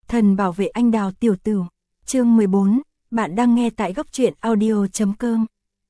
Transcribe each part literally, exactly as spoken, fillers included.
Thần bảo vệ anh đào tiểu tử. Chương mười bốn, bạn đang nghe tại góc truyện audio.com.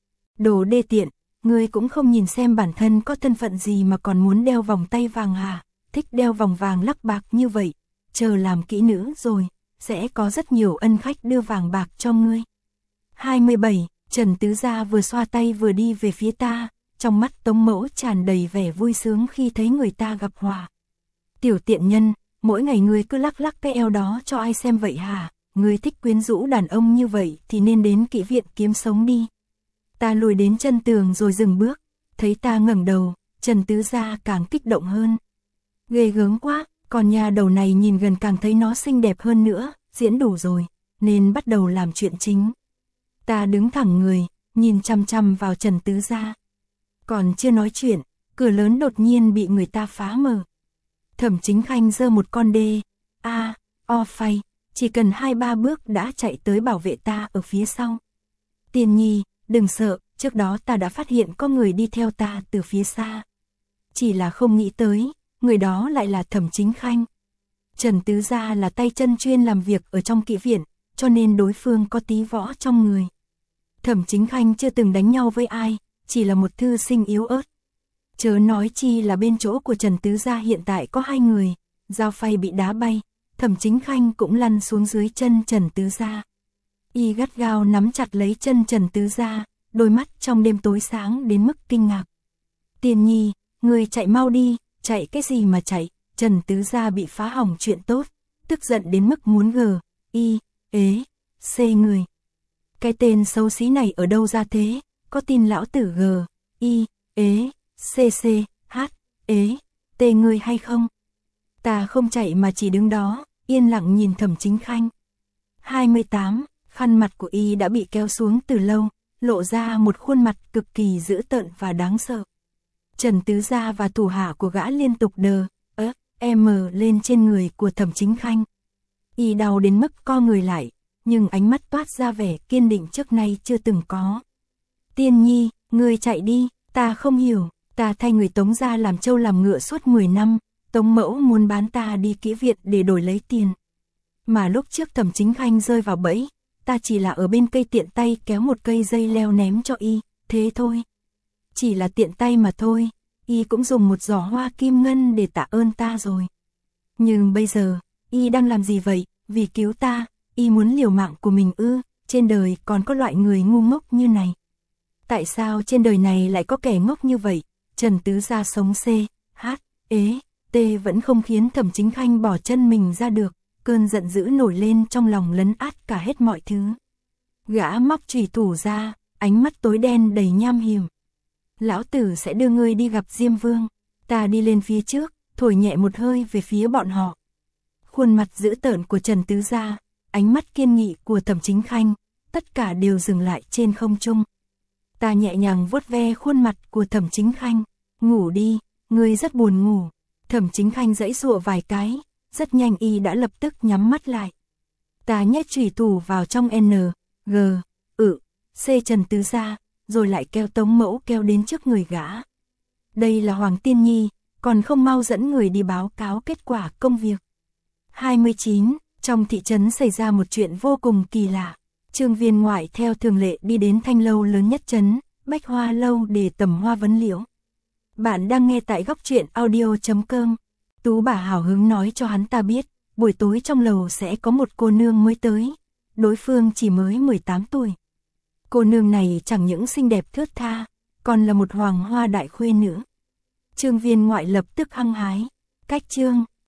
Đồ đê tiện, ngươi cũng không nhìn xem bản thân có thân phận gì mà còn muốn đeo vòng tay vàng hả? Thích đeo vòng vàng lắc bạc như vậy, chờ làm kỹ nữ rồi, sẽ có rất nhiều ân khách đưa vàng bạc cho ngươi. hai mươi bảy, Trần Tứ Gia vừa xoa tay vừa đi về phía ta, trong mắt Tống Mẫu tràn đầy vẻ vui sướng khi thấy người ta gặp hòa. Tiểu tiện nhân, mỗi ngày ngươi cứ lắc lắc cái eo đó cho ai xem vậy hả? Ngươi thích quyến rũ đàn ông như vậy thì nên đến kỹ viện kiếm sống đi. Ta lùi đến chân tường rồi dừng bước, thấy ta ngẩng đầu, Trần Tứ Gia càng kích động hơn. Ghê gớm quá, còn nhà đầu này nhìn gần càng thấy nó xinh đẹp hơn nữa, diễn đủ rồi, nên bắt đầu làm chuyện chính. Ta đứng thẳng người, nhìn chăm chăm vào Trần Tứ Gia. Còn chưa nói chuyện, cửa lớn đột nhiên bị người ta phá mở. Thẩm Chính Khanh giơ một con đê, a, o phay, chỉ cần hai ba bước đã chạy tới bảo vệ ta ở phía sau. Tiên Nhi, đừng sợ, trước đó ta đã phát hiện có người đi theo ta từ phía xa. Chỉ là không nghĩ tới, người đó lại là Thẩm Chính Khanh. Trần Tứ Gia là tay chân chuyên làm việc ở trong kỹ viện, cho nên đối phương có tí võ trong người. Thẩm Chính Khanh chưa từng đánh nhau với ai, chỉ là một thư sinh yếu ớt. Chớ nói chi là bên chỗ của Trần Tứ Gia hiện tại có hai người, dao phay bị đá bay, Thẩm Chính Khanh cũng lăn xuống dưới chân Trần Tứ Gia. Y gắt gao nắm chặt lấy chân Trần Tứ Gia, đôi mắt trong đêm tối sáng đến mức kinh ngạc. Tiên Nhi, người chạy mau đi, chạy cái gì mà chạy? Trần Tứ Gia bị phá hỏng chuyện tốt, tức giận đến mức muốn gờ, y, ế, xê người. Cái tên xấu xí này ở đâu ra thế, có tin lão tử gờ, y, ế, xê xê, hát, ế, tê người hay không? Ta không chạy mà chỉ đứng đó, yên lặng nhìn Thẩm Chính Khanh. hai mươi tám, khăn mặt của y đã bị kéo xuống từ lâu, lộ ra một khuôn mặt cực kỳ dữ tợn và đáng sợ. Trần Tứ Gia và thủ hạ của gã liên tục đờ, ớ, em lên trên người của Thẩm Chính Khanh. Y đau đến mức co người lại, nhưng ánh mắt toát ra vẻ kiên định trước nay chưa từng có. Tiên Nhi, ngươi chạy đi, ta không hiểu, ta thay người Tống gia làm trâu làm ngựa suốt mười năm, Tống Mẫu muốn bán ta đi kỹ viện để đổi lấy tiền. Mà lúc trước Thẩm Chính Khanh rơi vào bẫy, ta chỉ là ở bên cây tiện tay kéo một cây dây leo ném cho y, thế thôi. Chỉ là tiện tay mà thôi, y cũng dùng một giỏ hoa kim ngân để tạ ơn ta rồi. Nhưng bây giờ, y đang làm gì vậy? Vì cứu ta, y muốn liều mạng của mình ư? Trên đời còn có loại người ngu ngốc như này. Tại sao trên đời này lại có kẻ ngốc như vậy? Trần Tứ Gia sống C, H, ế, T vẫn không khiến Thẩm Chính Khanh bỏ chân mình ra được. Cơn giận dữ nổi lên trong lòng lấn át cả hết mọi thứ. Gã móc chùy thủ ra, ánh mắt tối đen đầy nham hiểm. Lão tử sẽ đưa ngươi đi gặp Diêm Vương. Ta đi lên phía trước, thổi nhẹ một hơi về phía bọn họ. Khuôn mặt dữ tợn của Trần Tứ Gia, ánh mắt kiên nghị của Thẩm Chính Khanh, tất cả đều dừng lại trên không trung. Ta nhẹ nhàng vuốt ve khuôn mặt của Thẩm Chính Khanh. Ngủ đi, ngươi rất buồn ngủ. Thẩm Chính Khanh giãy giụa vài cái, rất nhanh y đã lập tức nhắm mắt lại. Ta nhét chùy thủ vào trong N, G, ự, C Trần Tứ Gia, rồi lại kéo Tống Mẫu kéo đến trước người gã. Đây là Hoàng Tiên Nhi, còn không mau dẫn người đi báo cáo kết quả công việc. hai mươi chín, trong thị trấn xảy ra một chuyện vô cùng kỳ lạ. Trương Viên Ngoại theo thường lệ đi đến thanh lâu lớn nhất trấn, Bách Hoa Lâu để tầm hoa vấn liễu. Bạn đang nghe tại góc truyện audio.com. Tú bà hào hứng nói cho hắn ta biết, buổi tối trong lầu sẽ có một cô nương mới tới. Đối phương chỉ mới mười tám tuổi. Cô nương này chẳng những xinh đẹp thướt tha, còn là một hoàng hoa đại khuê nữ. Trương Viên Ngoại lập tức hăng hái. Cách Trương,